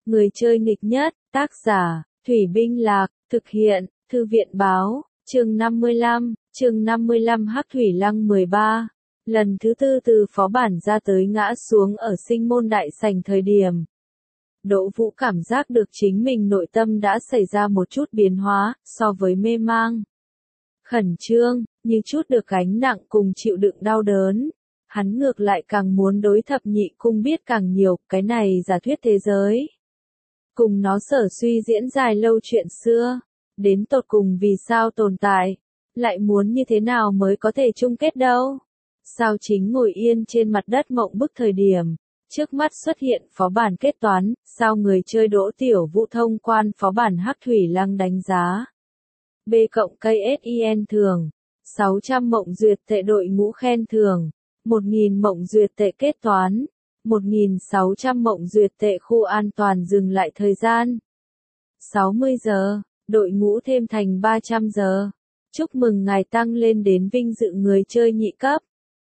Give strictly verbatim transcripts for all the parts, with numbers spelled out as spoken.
Người chơi nghịch nhất, tác giả, Thủy Binh Lạc, thực hiện, Thư viện Báo, chương năm mươi lăm, chương năm mươi lăm Hắc Thủy Lăng mười ba. Lần thứ tư từ phó bản ra tới ngã xuống ở Sinh Môn Đại Sảnh thời điểm. Đỗ Vũ cảm giác được chính mình nội tâm đã xảy ra một chút biến hóa, so với mê mang. Khẩn trương, như chút được gánh nặng cùng chịu đựng đau đớn. Hắn ngược lại càng muốn đối thập nhị cung biết càng nhiều, cái này giả thuyết thế giới. Cùng nó sở suy diễn dài lâu chuyện xưa, đến tột cùng vì sao tồn tại, lại muốn như thế nào mới có thể chung kết đâu. Sao chính ngồi yên trên mặt đất mộng bức thời điểm, trước mắt xuất hiện phó bản kết toán, sao người chơi Đỗ Tiểu Vũ thông quan phó bản Hắc Thủy Lăng đánh giá. B cộng K S I N thường, sáu trăm mộng duyệt tệ đội ngũ khen thưởng, một nghìn mộng duyệt tệ kết toán, một nghìn sáu trăm mộng duyệt tệ khu an toàn dừng lại thời gian. sáu mươi giờ, đội ngũ thêm thành ba trăm giờ. Chúc mừng ngài tăng lên đến vinh dự người chơi nhị cấp.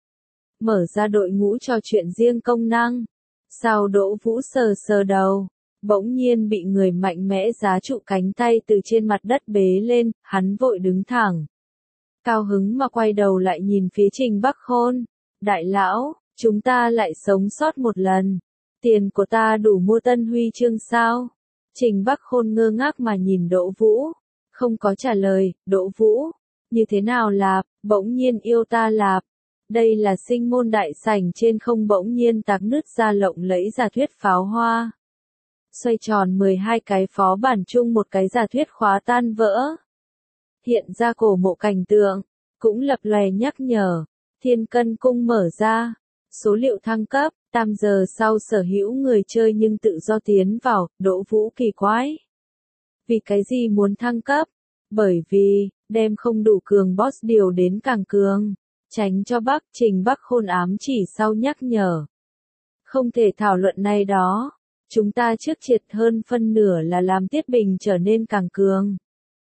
Mở ra đội ngũ trò chuyện riêng công năng. Sao Đỗ Vũ sờ sờ đầu, bỗng nhiên bị người mạnh mẽ giá trụ cánh tay từ trên mặt đất bế lên, hắn vội đứng thẳng. Cao hứng mà quay đầu lại nhìn phía Trình Bắc Khôn. Đại lão, chúng ta lại sống sót một lần. Tiền của ta đủ mua tân huy chương sao? Trình Bắc Khôn ngơ ngác mà nhìn Đỗ Vũ. Không có trả lời, Đỗ Vũ. Như thế nào lạp, bỗng nhiên yêu ta lạp. Đây là Sinh Môn Đại Sảnh trên không bỗng nhiên tạc nứt ra lộng lẫy giả thuyết pháo hoa. Xoay tròn mười hai cái phó bản chung một cái giả thuyết khóa tan vỡ. Hiện ra cổ mộ cảnh tượng, cũng lập lòe nhắc nhở. Thiên Cân Cung mở ra. Số liệu thăng cấp, tam giờ sau sở hữu người chơi nhưng tự do tiến vào, Đỗ Vũ kỳ quái. Vì cái gì muốn thăng cấp? Bởi vì, đem không đủ cường boss điều đến càng cường. Tránh cho Bắc Trình Bắc Khôn ám chỉ sau nhắc nhở. Không thể thảo luận này đó. Chúng ta trước triệt hơn phân nửa là làm Tiết Bình trở nên càng cường.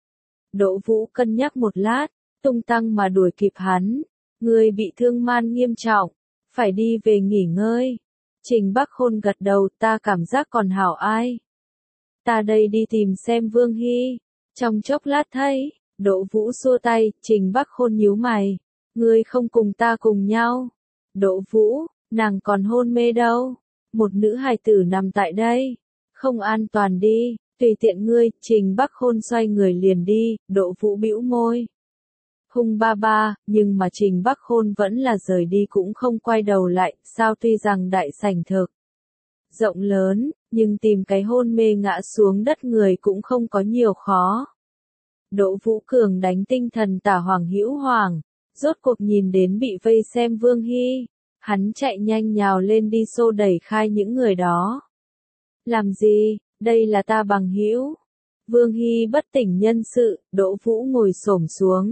Đỗ Vũ cân nhắc một lát, tung tăng mà đuổi kịp hắn. Người bị thương man nghiêm trọng, phải đi về nghỉ ngơi. Trình Bắc Khôn gật đầu, ta cảm giác còn hảo ai. Ta đây đi tìm xem Vương Hy. Trong chốc lát thấy, Đỗ Vũ xua tay, Trình Bắc Khôn nhíu mày. Ngươi không cùng ta cùng nhau. Đỗ Vũ, nàng còn hôn mê đâu. Một nữ hài tử nằm tại đây. Không an toàn đi, tùy tiện ngươi. Trình Bắc Khôn xoay người liền đi, Đỗ Vũ bĩu môi. Hung ba ba, nhưng mà Trình Bắc Khôn vẫn là rời đi cũng không quay đầu lại, sao tuy rằng đại sảnh thực rộng lớn, nhưng tìm cái hôn mê ngã xuống đất người cũng không có nhiều khó. Đỗ Vũ Cường đánh tinh thần tả Hoàng Hữu Hoàng, rốt cuộc nhìn đến bị vây xem Vương Hy, hắn chạy nhanh nhào lên đi xô đẩy khai những người đó. Làm gì, đây là ta bằng hữu. Vương Hy bất tỉnh nhân sự, Đỗ Vũ ngồi xổm xuống.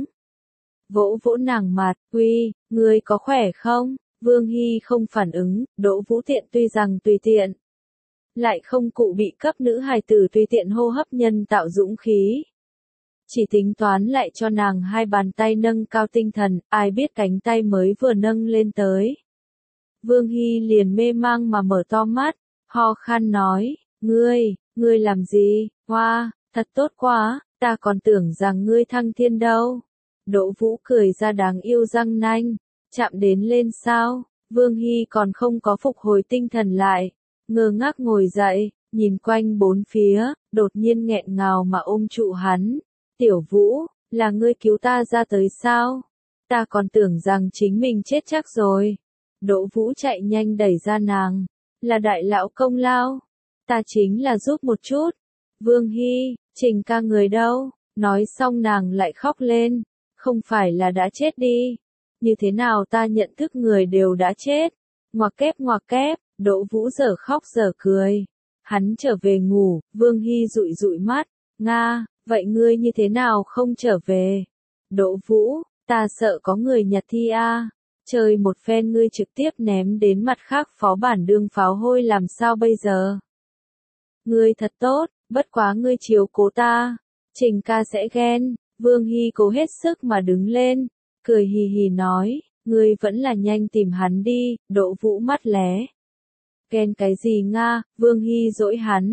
Vỗ vỗ nàng mặt, uy, ngươi có khỏe không? Vương Hy không phản ứng, Đỗ Vũ tiện tuy rằng tùy tiện. Lại không cụ bị cấp nữ hài tử tùy tiện hô hấp nhân tạo dũng khí. Chỉ tính toán lại cho nàng hai bàn tay nâng cao tinh thần, ai biết cánh tay mới vừa nâng lên tới. Vương Hy liền mê mang mà mở to mắt, ho khan nói, ngươi, ngươi làm gì, hoa, thật tốt quá, ta còn tưởng rằng ngươi thăng thiên đâu. Đỗ Vũ cười ra đáng yêu răng nanh, chạm đến lên sao, Vương Hy còn không có phục hồi tinh thần lại, ngơ ngác ngồi dậy, nhìn quanh bốn phía, đột nhiên nghẹn ngào mà ôm trụ hắn. Tiểu Vũ, là ngươi cứu ta ra tới sao? Ta còn tưởng rằng chính mình chết chắc rồi. Đỗ Vũ chạy nhanh đẩy ra nàng, là đại lão công lao. Ta chính là giúp một chút. Vương Hy, Trình ca người đâu? Nói xong nàng lại khóc lên. Không phải là đã chết đi. Như thế nào ta nhận thức người đều đã chết. Ngoặc kép ngoặc kép, Đỗ Vũ giờ khóc giờ cười. Hắn trở về ngủ, Vương Hy dụi dụi mắt. Nga, vậy ngươi như thế nào không trở về? Đỗ Vũ, ta sợ có người nhặt thi a. Chơi một phen ngươi trực tiếp ném đến mặt khác phó bản đương pháo hôi làm sao bây giờ? Ngươi thật tốt, bất quá ngươi chiếu cố ta. Trình ca sẽ ghen. Vương Hy cố hết sức mà đứng lên, cười hì hì nói, ngươi vẫn là nhanh tìm hắn đi. Đỗ Vũ mắt lé. Ghen cái gì Nga? Vương Hy dỗi hắn.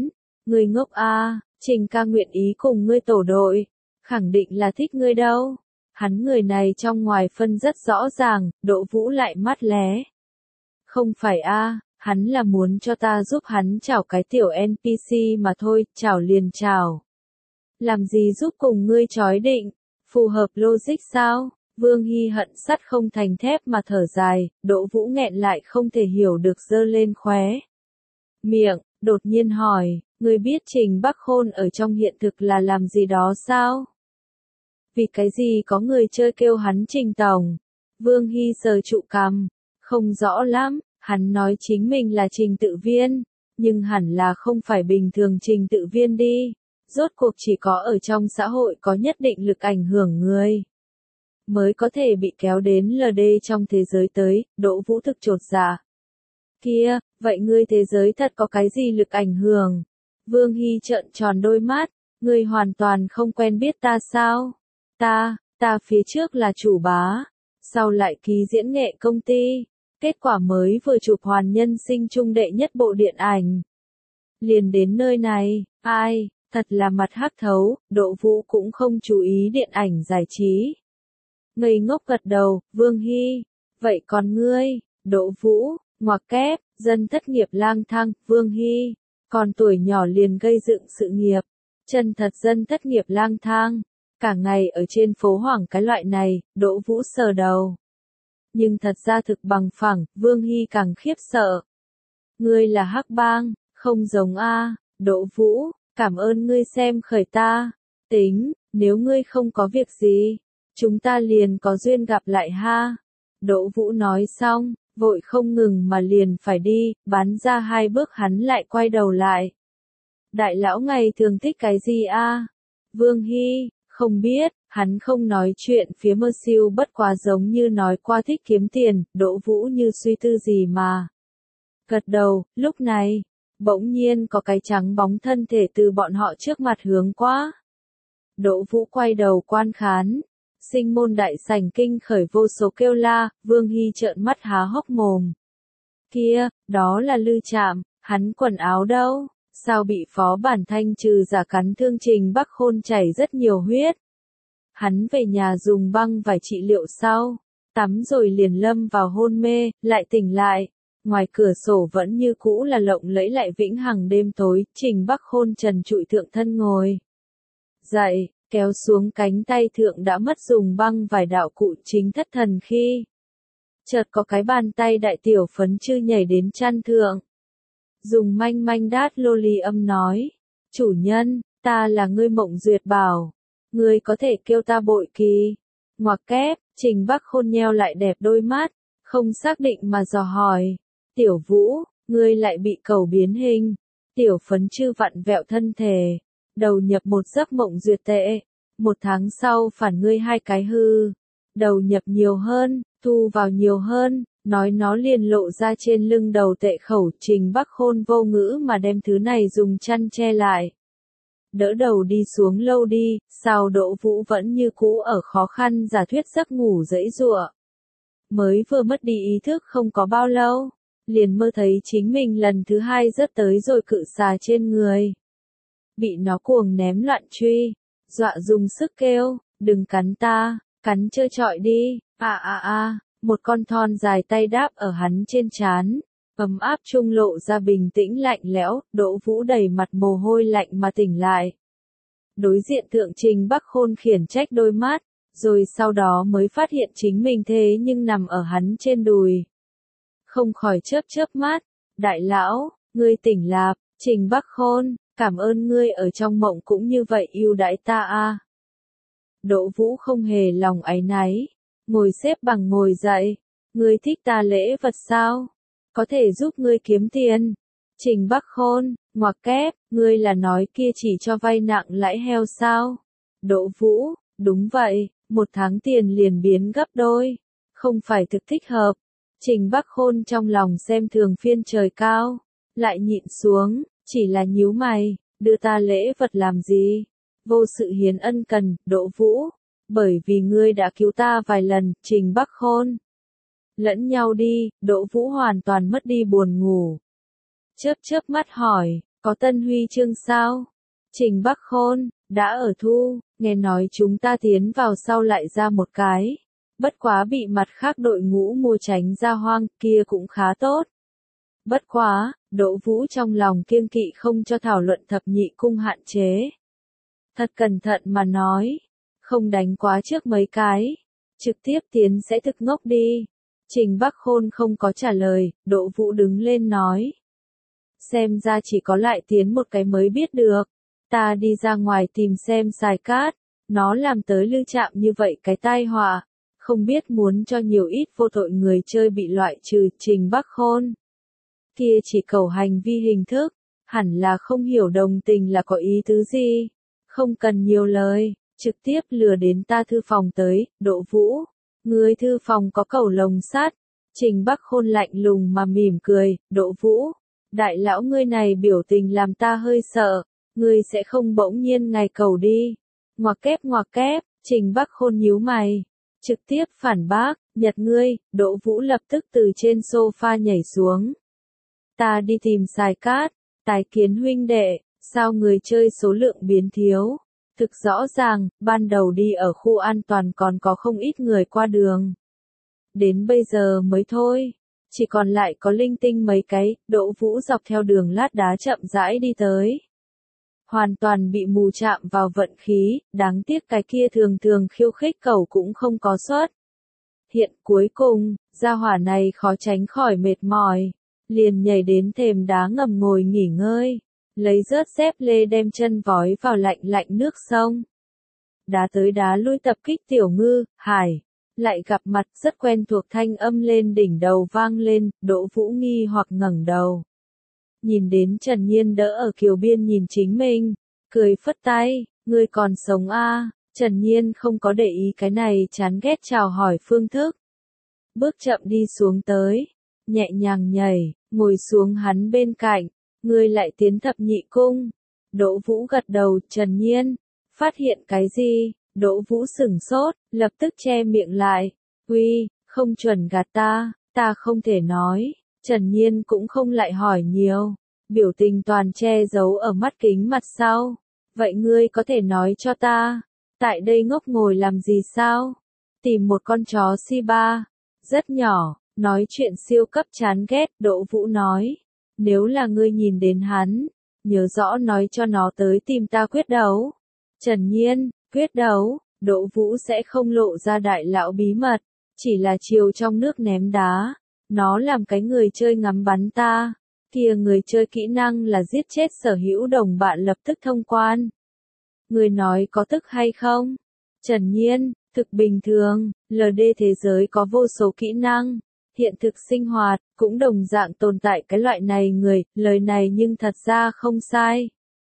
Ngươi ngốc a, Trình ca nguyện ý cùng ngươi tổ đội, khẳng định là thích ngươi đâu. Hắn người này trong ngoài phân rất rõ ràng, Đỗ Vũ lại mắt lé. Không phải a, hắn là muốn cho ta giúp hắn chào cái tiểu en pê xê mà thôi, chào liền chào. Làm gì giúp cùng ngươi chói định, phù hợp logic sao? Vương Hy hận sắt không thành thép mà thở dài, Đỗ Vũ nghẹn lại không thể hiểu được giơ lên khóe miệng, đột nhiên hỏi, ngươi biết Trình Bắc Khôn ở trong hiện thực là làm gì đó sao? Vì cái gì có người chơi kêu hắn Trình Tổng? Vương Hy sờ trụ cằm, không rõ lắm, hắn nói chính mình là trình tự viên, nhưng hẳn là không phải bình thường trình tự viên đi. Rốt cuộc chỉ có ở trong xã hội có nhất định lực ảnh hưởng người mới có thể bị kéo đến lờ đê trong thế giới tới, Đỗ Vũ thực chột dạ. Kia, vậy ngươi thế giới thật có cái gì lực ảnh hưởng? Vương Hy trợn tròn đôi mắt, ngươi hoàn toàn không quen biết ta sao? Ta, ta phía trước là chủ bá, sau lại ký diễn nghệ công ty, kết quả mới vừa chụp hoàn nhân sinh trung đệ nhất bộ điện ảnh. Liền đến nơi này, ai, thật là mặt hắc thấu, Đỗ Vũ cũng không chú ý điện ảnh giải trí. Ngây ngốc gật đầu, Vương Hy, vậy còn ngươi, Đỗ Vũ, ngoặc kép, dân thất nghiệp lang thang, Vương Hy, còn tuổi nhỏ liền gây dựng sự nghiệp, chân thật dân thất nghiệp lang thang, cả ngày ở trên phố hoảng cái loại này, Đỗ Vũ sờ đầu. Nhưng thật ra thực bằng phẳng, Vương Hy càng khiếp sợ. Ngươi là hắc bang, không giống a, Đỗ Vũ, cảm ơn ngươi xem khởi ta, tính, nếu ngươi không có việc gì, chúng ta liền có duyên gặp lại ha. Đỗ Vũ nói xong, vội không ngừng mà liền phải đi, bắn ra hai bước hắn lại quay đầu lại. Đại lão ngày thường thích cái gì a? Vương Hy, không biết, hắn không nói chuyện phía mơ siêu bất quá giống như nói qua thích kiếm tiền, Đỗ Vũ như suy tư gì mà. Gật đầu, lúc này, bỗng nhiên có cái trắng bóng thân thể từ bọn họ trước mặt hướng qua. Đỗ Vũ quay đầu quan khán. Sinh môn đại sảnh kinh khởi vô số kêu la, Vương Hy trợn mắt há hốc mồm. Kia, đó là Lư Trạm, hắn quần áo đâu? Sao bị phó bản thanh trừ giả cắn thương Trình Bắc Khôn chảy rất nhiều huyết? Hắn về nhà dùng băng vải trị liệu sau, tắm rồi liền lâm vào hôn mê, lại tỉnh lại. Ngoài cửa sổ vẫn như cũ là lộng lẫy lại vĩnh hằng đêm tối, Trình Bắc Khôn trần trụi thượng thân ngồi dậy, kéo xuống cánh tay thượng đã mất dùng băng vải đạo cụ chính thất thần khi. Chợt có cái bàn tay đại tiểu phấn chư nhảy đến chăn thượng. Dùng manh manh đát lô ly âm nói, chủ nhân, ta là ngươi Mộng Duyệt Bảo, ngươi có thể kêu ta Bội Kỳ. Ngoặc kép, Trình Bắc Khôn nheo lại đẹp đôi mắt, không xác định mà dò hỏi, tiểu Vũ, ngươi lại bị cầu biến hình. Tiểu phấn chư vặn vẹo thân thể, đầu nhập một giấc mộng duyệt tệ, một tháng sau phản ngươi hai cái hư, đầu nhập nhiều hơn, thu vào nhiều hơn, nói nó liền lộ ra trên lưng đầu tệ khẩu. Trình Bắc Khôn vô ngữ mà đem thứ này dùng chăn che lại. Đỡ đầu đi xuống lâu đi, sao Đỗ Vũ vẫn như cũ ở khó khăn giả thuyết giấc ngủ dãy giụa. Mới vừa mất đi ý thức không có bao lâu, liền mơ thấy chính mình lần thứ hai rớt tới rồi cự xà trên người. Bị nó cuồng ném loạn truy, dọa dùng sức kêu, đừng cắn ta, cắn chơi trọi đi, a a a, một con thon dài tay đáp ở hắn trên trán, ấm áp trung lộ ra bình tĩnh lạnh lẽo. Đỗ Vũ đầy mặt mồ hôi lạnh mà tỉnh lại. Đối diện thượng Trình Bắc Khôn khiển trách đôi mắt, rồi sau đó mới phát hiện chính mình thế nhưng nằm ở hắn trên đùi. Không khỏi chớp chớp mắt, đại lão, ngươi tỉnh lạp, Trình Bắc Khôn, cảm ơn ngươi ở trong mộng cũng như vậy yêu đãi ta a. Đỗ Vũ không hề lòng áy náy, ngồi xếp bằng ngồi dậy, ngươi thích ta lễ vật sao? Có thể giúp ngươi kiếm tiền. Trình Bắc Khôn, ngoặc kép, ngươi là nói kia chỉ cho vay nặng lãi heo sao? Đỗ Vũ, đúng vậy, một tháng tiền liền biến gấp đôi, không phải thực thích hợp. Trình Bắc Khôn trong lòng xem thường phiên trời cao, lại nhịn xuống, chỉ là nhíu mày, đưa ta lễ vật làm gì? Vô sự hiến ân cần, Đỗ Vũ, bởi vì ngươi đã cứu ta vài lần. Trình Bắc Khôn, lẫn nhau đi. Đỗ Vũ hoàn toàn mất đi buồn ngủ. Chớp chớp mắt hỏi, Có tân huy chương sao? Trình Bắc Khôn, đã ở thu, nghe nói chúng ta tiến vào sau lại ra một cái. Bất quá bị mặt khác đội ngũ mua tránh ra hoang, kia cũng khá tốt. Bất quá, Đỗ Vũ trong lòng kiêng kỵ không cho thảo luận thập nhị cung hạn chế. Thật cẩn thận mà nói, không đánh quá trước mấy cái, trực tiếp tiến sẽ thực ngốc đi. Trình Bắc Khôn không có trả lời, Đỗ Vũ đứng lên nói. Xem ra chỉ có lại tiến một cái mới biết được. Ta đi ra ngoài tìm xem xài cát, nó làm tới lưu chạm như vậy cái tai họa, không biết muốn cho nhiều ít vô tội người chơi bị loại trừ. Trình Bắc Khôn kia chỉ cầu hành vi hình thức, hẳn là không hiểu đồng tình là có ý tứ gì, không cần nhiều lời, trực tiếp lừa đến ta thư phòng tới. Đỗ Vũ, ngươi thư phòng có cầu lồng sắt. Trình Bắc Khôn lạnh lùng mà mỉm cười. Đỗ Vũ, đại lão ngươi này biểu tình làm ta hơi sợ, ngươi sẽ không bỗng nhiên ngài cầu đi. Ngoặc kép ngoặc kép, Trình Bắc Khôn nhíu mày, trực tiếp phản bác, nhật ngươi. Đỗ Vũ lập tức từ trên sofa nhảy xuống. Ta đi tìm xài cát, Tài Kiến huynh đệ, sao người chơi số lượng biến thiếu? Thực rõ ràng, ban đầu đi ở khu an toàn còn có không ít người qua đường. Đến bây giờ mới thôi, chỉ còn lại có linh tinh mấy cái. Đỗ Vũ dọc theo đường lát đá chậm rãi đi tới. Hoàn toàn bị mù chạm vào vận khí, đáng tiếc cái kia thường thường khiêu khích cẩu cũng không có suất. Hiện cuối cùng, gia hỏa này khó tránh khỏi mệt mỏi, liền nhảy đến thềm đá ngầm ngồi nghỉ ngơi, lấy rớt dép lê đem chân vói vào lạnh lạnh nước sông. Đá tới đá lui tập kích Tiểu Ngư, Hải, lại gặp mặt rất quen thuộc thanh âm lên đỉnh đầu vang lên. Đỗ Vũ nghi hoặc ngẩng đầu. Nhìn đến Trần Nhiên đỡ ở kiều biên nhìn chính mình, cười phất tay, ngươi còn sống a? À? Trần Nhiên không có để ý cái này chán ghét chào hỏi phương thức. Bước chậm đi xuống tới, nhẹ nhàng nhảy, ngồi xuống hắn bên cạnh, ngươi lại tiến thập nhị cung. Đỗ Vũ gật đầu. Trần Nhiên, phát hiện cái gì? Đỗ Vũ sửng sốt, lập tức che miệng lại, uy, không chuẩn gạt ta, ta không thể nói. Trần Nhiên cũng không lại hỏi nhiều, biểu tình toàn che giấu ở mắt kính mặt sau. Vậy ngươi có thể nói cho ta, tại đây ngốc ngồi làm gì sao? Tìm một con chó Shiba, rất nhỏ, nói chuyện siêu cấp chán ghét. Đỗ Vũ nói, nếu là ngươi nhìn đến hắn, nhớ rõ nói cho nó tới tìm ta quyết đấu. Trần Nhiên, quyết đấu, Đỗ Vũ sẽ không lộ ra đại lão bí mật, chỉ là chiều trong nước ném đá. Nó làm cái người chơi ngắm bắn ta, kia người chơi kỹ năng là giết chết sở hữu đồng bạn lập tức thông quan. Người nói có tức hay không? Trần Nhiên, thực bình thường, lờ đê thế giới có vô số kỹ năng, hiện thực sinh hoạt, cũng đồng dạng tồn tại cái loại này người, lời này nhưng thật ra không sai.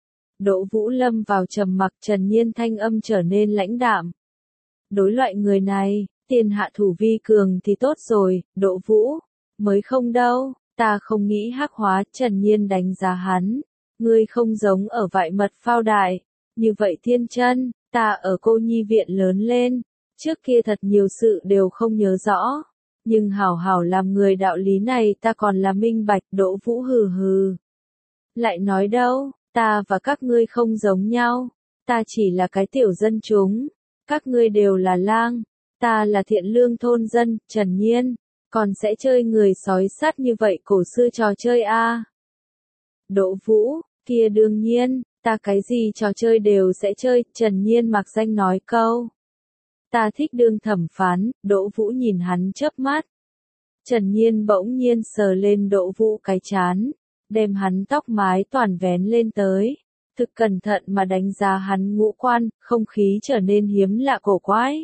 Đỗ Vũ lâm vào trầm mặc. Trần Nhiên thanh âm trở nên lãnh đạm. Đối loại người này, tiền hạ thủ vi cường thì tốt rồi. Đỗ Vũ, mới không đâu, ta không nghĩ hắc hóa. Trần Nhiên đánh giá hắn, ngươi không giống ở vại mật phao đại, như vậy thiên chân, ta ở cô nhi viện lớn lên, trước kia thật nhiều sự đều không nhớ rõ, nhưng hảo hảo làm người đạo lý này ta còn là minh bạch. Đỗ Vũ hừ hừ, lại nói đâu, ta và các ngươi không giống nhau, ta chỉ là cái tiểu dân chúng, các ngươi đều là lang, ta là thiện lương thôn dân. Trần Nhiên, còn sẽ chơi người sói sắt như vậy cổ xưa trò chơi a? À? Đỗ Vũ, kia đương nhiên, ta cái gì trò chơi đều sẽ chơi. Trần Nhiên mặc danh nói câu. Ta thích đương thẩm phán. Đỗ Vũ nhìn hắn chớp mắt. Trần Nhiên bỗng nhiên sờ lên Đỗ Vũ cái chán, đem hắn tóc mái toàn vén lên tới, thực cẩn thận mà đánh giá hắn ngũ quan, không khí trở nên hiếm lạ cổ quái.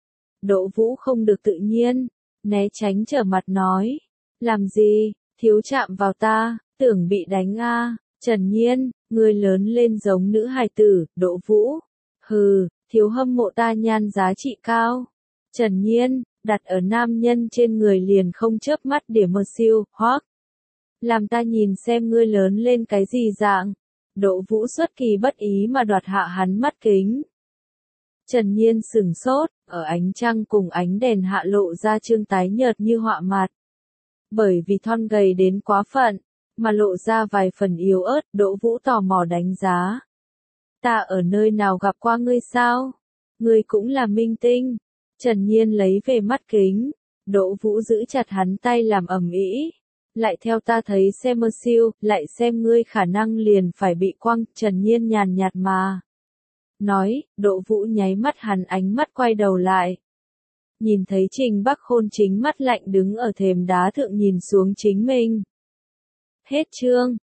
Đỗ Vũ không được tự nhiên, né tránh trở mặt nói, làm gì, thiếu chạm vào ta, tưởng bị đánh a? À? Trần Nhiên, ngươi lớn lên giống nữ hài tử. Đỗ Vũ, hừ, thiếu hâm mộ ta nhan giá trị cao. Trần Nhiên, đặt ở nam nhân trên người liền không chớp mắt để mơ siêu, hoác. Làm ta nhìn xem ngươi lớn lên cái gì dạng. Đỗ Vũ xuất kỳ bất ý mà đoạt hạ hắn mắt kính. Trần Nhiên sửng sốt, ở ánh trăng cùng ánh đèn hạ lộ ra trương tái nhợt như họa mặt. Bởi vì thon gầy đến quá phận, mà lộ ra vài phần yếu ớt, Đỗ Vũ tò mò đánh giá. Ta ở nơi nào gặp qua ngươi sao? Ngươi cũng là minh tinh. Trần Nhiên lấy về mắt kính. Đỗ Vũ giữ chặt hắn tay làm ầm ĩ. Lại theo ta thấy xem mơ siêu, lại xem ngươi khả năng liền phải bị quăng, Trần Nhiên nhàn nhạt mà. Nói, Đỗ Vũ nháy mắt hắn ánh mắt quay đầu lại. Nhìn thấy Trình Bắc Khôn chính mắt lạnh đứng ở thềm đá thượng nhìn xuống chính mình. Hết chương.